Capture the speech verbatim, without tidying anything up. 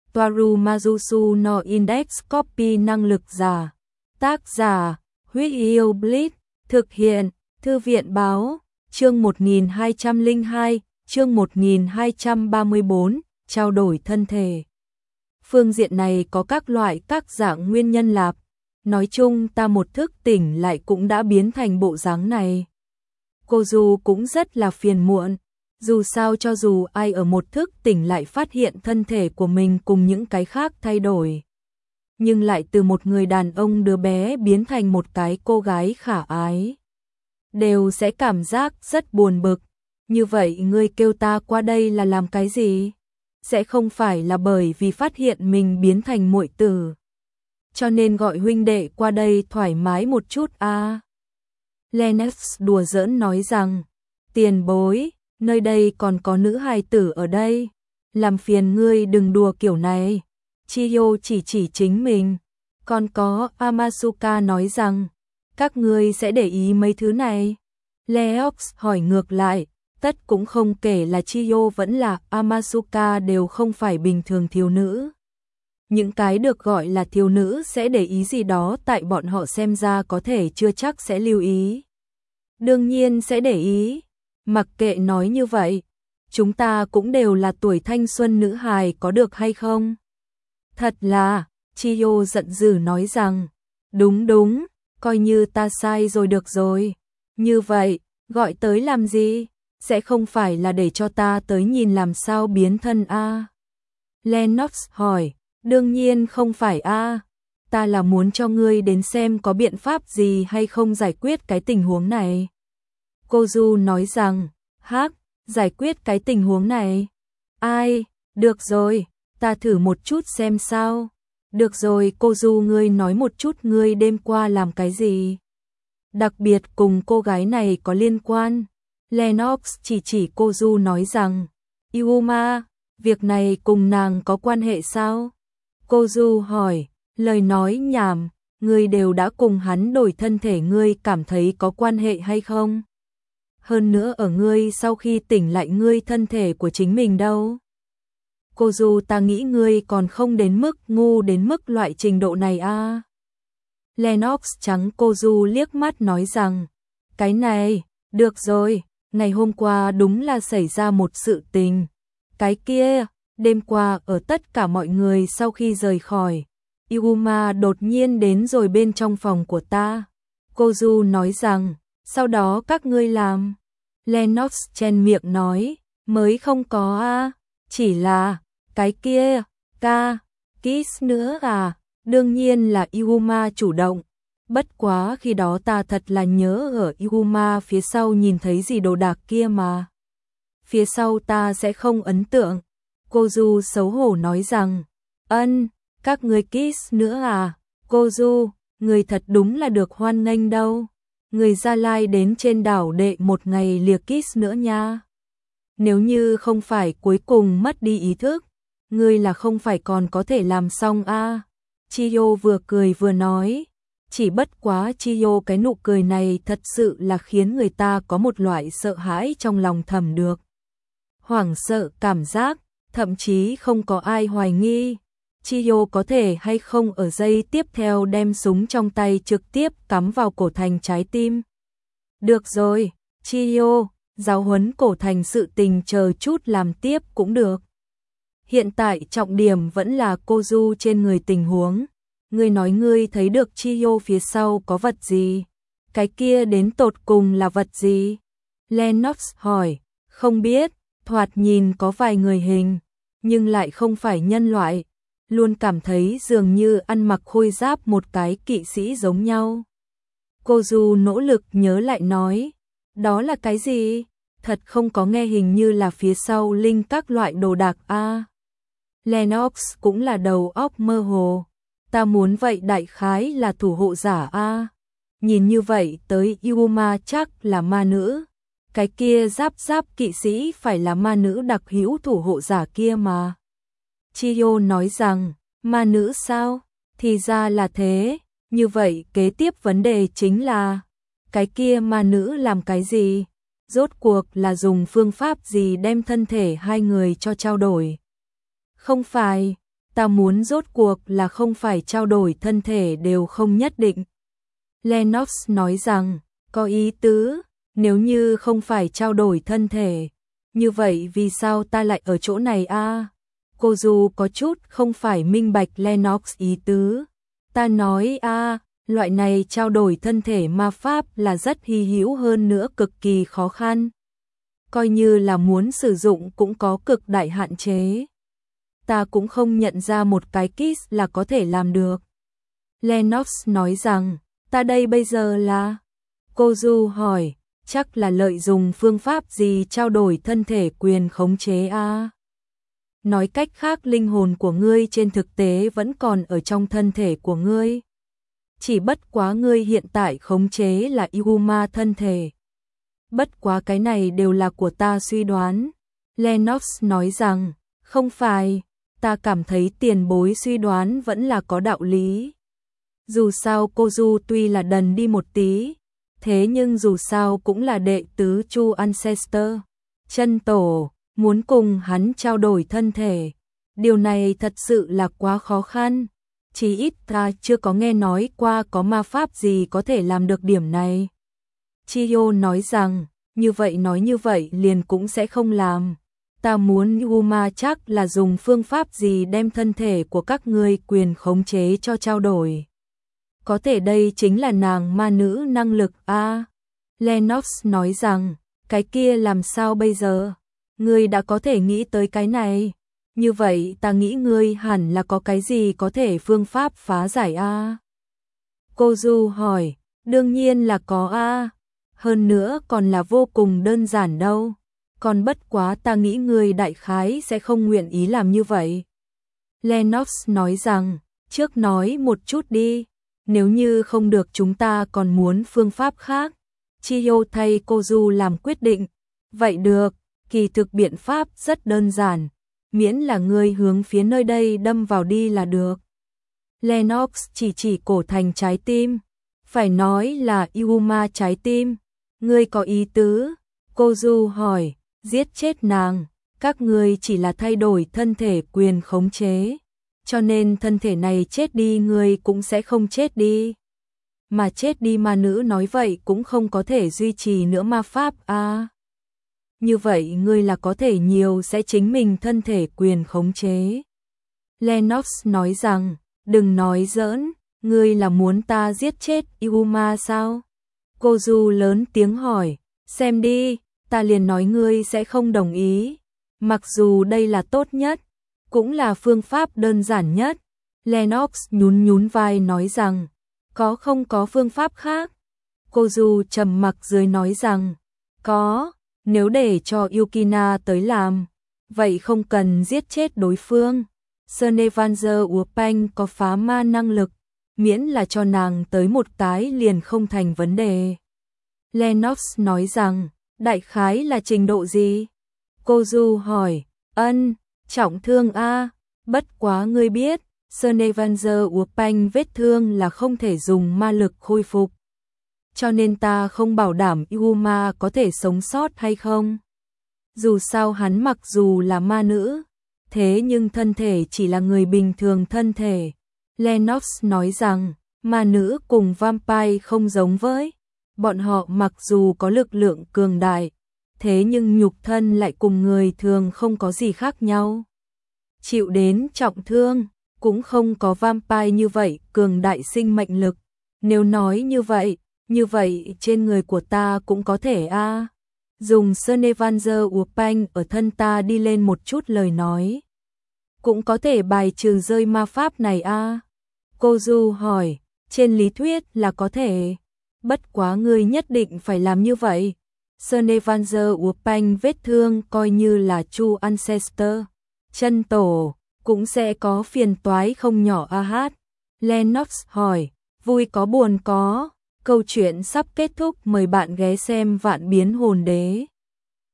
Toaru Majusu no Index Copy năng lực giả. Tác giả, Huyết Yêu Blitz, thực hiện, Thư viện báo, chương một nghìn hai trăm lẻ hai, chương một nghìn hai trăm ba mươi bốn, trao đổi thân thể. Phương diện này có các loại các dạng nguyên nhân lạp. Nói chung ta một thức tỉnh lại cũng đã biến thành bộ dáng này. Cô Du cũng rất là phiền muộn. Dù sao cho dù ai ở một thức tỉnh lại phát hiện thân thể của mình cùng những cái khác thay đổi. Nhưng lại từ một người đàn ông đứa bé biến thành một cái cô gái khả ái. Đều sẽ cảm giác rất buồn bực. Như vậy ngươi kêu ta qua đây là làm cái gì? Sẽ không phải là bởi vì phát hiện mình biến thành muội tử. Cho nên gọi huynh đệ qua đây thoải mái một chút a. À. Lennox đùa giỡn nói rằng, tiền bối, nơi đây còn có nữ hài tử ở đây. Làm phiền ngươi đừng đùa kiểu này. Chiyo chỉ chỉ chính mình. Còn có Amasuka nói rằng, các ngươi sẽ để ý mấy thứ này. Leox hỏi ngược lại, tất cũng không kể là Chiyo vẫn là Amasuka đều không phải bình thường thiếu nữ. Những cái được gọi là thiếu nữ sẽ để ý gì đó tại bọn họ xem ra có thể chưa chắc sẽ lưu ý. Đương nhiên sẽ để ý. Mặc kệ nói như vậy, chúng ta cũng đều là tuổi thanh xuân nữ hài có được hay không? Thật là, Chiyo giận dữ nói rằng, đúng đúng, coi như ta sai rồi được rồi. Như vậy, gọi tới làm gì? Sẽ không phải là để cho ta tới nhìn làm sao biến thân a? À? Lennox hỏi, đương nhiên không phải a, à. Ta là muốn cho ngươi đến xem có biện pháp gì hay không giải quyết cái tình huống này. Cô Du nói rằng, hắc, giải quyết cái tình huống này. Ai, được rồi, ta thử một chút xem sao. Được rồi cô Du, ngươi nói một chút ngươi đêm qua làm cái gì. Đặc biệt cùng cô gái này có liên quan. Lennox chỉ chỉ cô Du nói rằng, Yuma, việc này cùng nàng có quan hệ sao? Cô Du hỏi, lời nói nhảm, ngươi đều đã cùng hắn đổi thân thể, ngươi cảm thấy có quan hệ hay không? Hơn nữa ở ngươi sau khi tỉnh lại ngươi thân thể của chính mình đâu? Cô Du, ta nghĩ ngươi còn không đến mức ngu đến mức loại trình độ này a. À. Lennox trắng cô Du liếc mắt nói rằng, cái này, được rồi, ngày hôm qua đúng là xảy ra một sự tình. Cái kia, đêm qua ở tất cả mọi người sau khi rời khỏi, Yuma đột nhiên đến rồi bên trong phòng của ta. Cô Du nói rằng, sau đó các ngươi làm. Lennox chen miệng nói, mới không có a, à, chỉ là, cái kia, ca, kiss nữa à, đương nhiên là Yuma chủ động. Bất quá khi đó ta thật là nhớ ở Yuma phía sau nhìn thấy gì đồ đạc kia mà. Phía sau ta sẽ không ấn tượng. Cô Du xấu hổ nói rằng, ân, các người kiss nữa à, cô Du, người thật đúng là được hoan nghênh đâu. Người Gia Lai đến trên đảo đệ một ngày lìa kiss nữa nha. Nếu như không phải cuối cùng mất đi ý thức, người là không phải còn có thể làm xong a. À. Chiyo vừa cười vừa nói, chỉ bất quá Chiyo cái nụ cười này thật sự là khiến người ta có một loại sợ hãi trong lòng thầm được. Hoảng sợ cảm giác, thậm chí không có ai hoài nghi. Chiyo có thể hay không ở giây tiếp theo đem súng trong tay trực tiếp cắm vào cổ thành trái tim. Được rồi, Chiyo, giáo huấn cổ thành sự tình chờ chút làm tiếp cũng được. Hiện tại trọng điểm vẫn là cô Du trên người tình huống. Ngươi nói ngươi thấy được Chiyo phía sau có vật gì? Cái kia đến tột cùng là vật gì? Lennox hỏi, không biết, thoạt nhìn có vài người hình, nhưng lại không phải nhân loại. Luôn cảm thấy dường như ăn mặc khôi giáp một cái kỵ sĩ giống nhau. Cô Du nỗ lực nhớ lại nói, đó là cái gì? Thật không có nghe, hình như là phía sau linh các loại đồ đạc a. À. Lennox cũng là đầu óc mơ hồ. Ta muốn vậy đại khái là thủ hộ giả a. À. Nhìn như vậy tới Yuma chắc là ma nữ. Cái kia giáp giáp kỵ sĩ phải là ma nữ đặc hữu thủ hộ giả kia mà. Chiyo nói rằng, ma nữ sao? Thì ra là thế. Như vậy kế tiếp vấn đề chính là, cái kia ma nữ làm cái gì? Rốt cuộc là dùng phương pháp gì đem thân thể hai người cho trao đổi? Không phải, ta muốn rốt cuộc là không phải trao đổi thân thể đều không nhất định. Lennox nói rằng, có ý tứ, nếu như không phải trao đổi thân thể, như vậy vì sao ta lại ở chỗ này a? À? Cô Du có chút không phải minh bạch Lennox ý tứ. Ta nói a, à, loại này trao đổi thân thể ma pháp là rất hy hữu hơn nữa cực kỳ khó khăn. Coi như là muốn sử dụng cũng có cực đại hạn chế. Ta cũng không nhận ra một cái kiss là có thể làm được. Lennox nói rằng, ta đây bây giờ là... Cô Du hỏi, chắc là lợi dụng phương pháp gì trao đổi thân thể quyền khống chế a? À? Nói cách khác linh hồn của ngươi trên thực tế vẫn còn ở trong thân thể của ngươi. Chỉ bất quá ngươi hiện tại khống chế là Yuma thân thể. Bất quá cái này đều là của ta suy đoán. Lennox nói rằng, không phải, ta cảm thấy tiền bối suy đoán vẫn là có đạo lý. Dù sao cô Du tuy là đần đi một tí, thế nhưng dù sao cũng là đệ tứ Chu Ancestor, chân tổ, muốn cùng hắn trao đổi thân thể. Điều này thật sự là quá khó khăn. Chỉ ít ta chưa có nghe nói qua có ma pháp gì có thể làm được điểm này. Chiyo nói rằng, như vậy nói như vậy liền cũng sẽ không làm. Ta muốn Yuma chắc là dùng phương pháp gì đem thân thể của các ngươi quyền khống chế cho trao đổi. Có thể đây chính là nàng ma nữ năng lực a. À, Lennox nói rằng, cái kia làm sao bây giờ? Ngươi đã có thể nghĩ tới cái này. Như vậy ta nghĩ ngươi hẳn là có cái gì có thể phương pháp phá giải a. À? Cô Du hỏi, đương nhiên là có a. À. Hơn nữa còn là vô cùng đơn giản đâu. Còn bất quá ta nghĩ ngươi đại khái sẽ không nguyện ý làm như vậy. Lennox nói rằng, trước nói một chút đi. Nếu như không được chúng ta còn muốn phương pháp khác. Chiyo thay cô Du làm quyết định. Vậy được, kỳ thực biện pháp rất đơn giản. Miễn là ngươi hướng phía nơi đây đâm vào đi là được. Lennox chỉ chỉ cổ thành trái tim. Phải nói là Yuma trái tim. Ngươi có ý tứ? Cô Du hỏi, giết chết nàng. Các ngươi chỉ là thay đổi thân thể quyền khống chế. Cho nên thân thể này chết đi ngươi cũng sẽ không chết đi. Mà chết đi ma nữ nói vậy cũng không có thể duy trì nữa ma pháp a. À, như vậy ngươi là có thể nhiều sẽ chính mình thân thể quyền khống chế. Lennox nói rằng, đừng nói giỡn, ngươi là muốn ta giết chết Yuma sao? Cô Du lớn tiếng hỏi, xem đi, ta liền nói ngươi sẽ không đồng ý. Mặc dù đây là tốt nhất, cũng là phương pháp đơn giản nhất. Lennox nhún nhún vai nói rằng, có không có phương pháp khác? Cô Du trầm mặc dưới nói rằng, có, nếu để cho Yukina tới làm, vậy không cần giết chết đối phương. Snevanzer Urpanh có phá ma năng lực, miễn là cho nàng tới một cái liền không thành vấn đề. Lennox nói rằng, đại khái là trình độ gì? Cô Du hỏi, ân, trọng thương a, bất quá ngươi biết, Snevanzer Urpanh vết thương là không thể dùng ma lực khôi phục. Cho nên ta không bảo đảm Yuma có thể sống sót hay không. Dù sao hắn mặc dù là ma nữ, thế nhưng thân thể chỉ là người bình thường thân thể. Lennox nói rằng, ma nữ cùng vampire không giống với. Bọn họ mặc dù có lực lượng cường đại, thế nhưng nhục thân lại cùng người thường không có gì khác nhau. Chịu đến trọng thương, cũng không có vampire như vậy cường đại sinh mệnh lực. Nếu nói như vậy, như vậy trên người của ta cũng có thể a. À, dùng Snevanzer Urpanh ở thân ta đi lên một chút lời nói. Cũng có thể bài trừ rơi ma pháp này a. À. Cô Du hỏi, trên lý thuyết là có thể. Bất quá ngươi nhất định phải làm như vậy. Snevanzer Urpanh vết thương coi như là Chu Ancestor, chân tổ, cũng sẽ có phiền toái không nhỏ a hát. Lennox hỏi, vui có buồn có. Câu chuyện sắp kết thúc, mời bạn ghé xem Vạn Biến Hồn Đế.